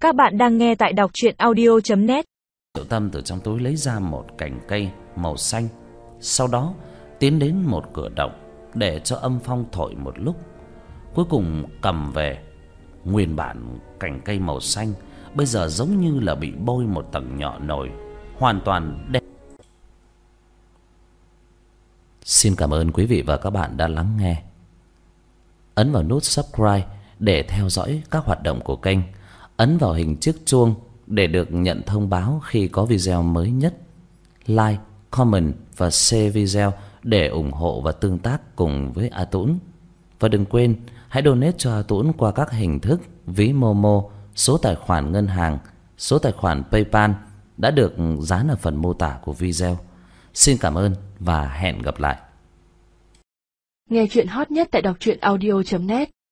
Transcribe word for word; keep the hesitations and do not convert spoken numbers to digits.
Các bạn đang nghe tại đọc truyện audio chấm net. Triệu Tâm từ trong túi lấy ra một cành cây màu xanh, sau đó tiến đến một cửa động để cho âm phong thổi một lúc, cuối cùng cầm về. Nguyên bản cành cây màu xanh bây giờ giống như là bị bôi một tầng nhỏ nổi, hoàn toàn đen. Xin cảm ơn quý vị và các bạn đã lắng nghe. Ấn vào nút subscribe để theo dõi các hoạt động của kênh. Ấn vào hình chiếc chuông để được nhận thông báo khi có video mới nhất. Like, comment và share video để ủng hộ và tương tác cùng với A Tũng. Và đừng quên hãy donate cho A Tũng qua các hình thức ví Momo, số tài khoản ngân hàng, số tài khoản PayPal đã được dán ở phần mô tả của video. Xin cảm ơn và hẹn gặp lại. Nghe truyện hot nhất tại đọc truyện audio chấm net.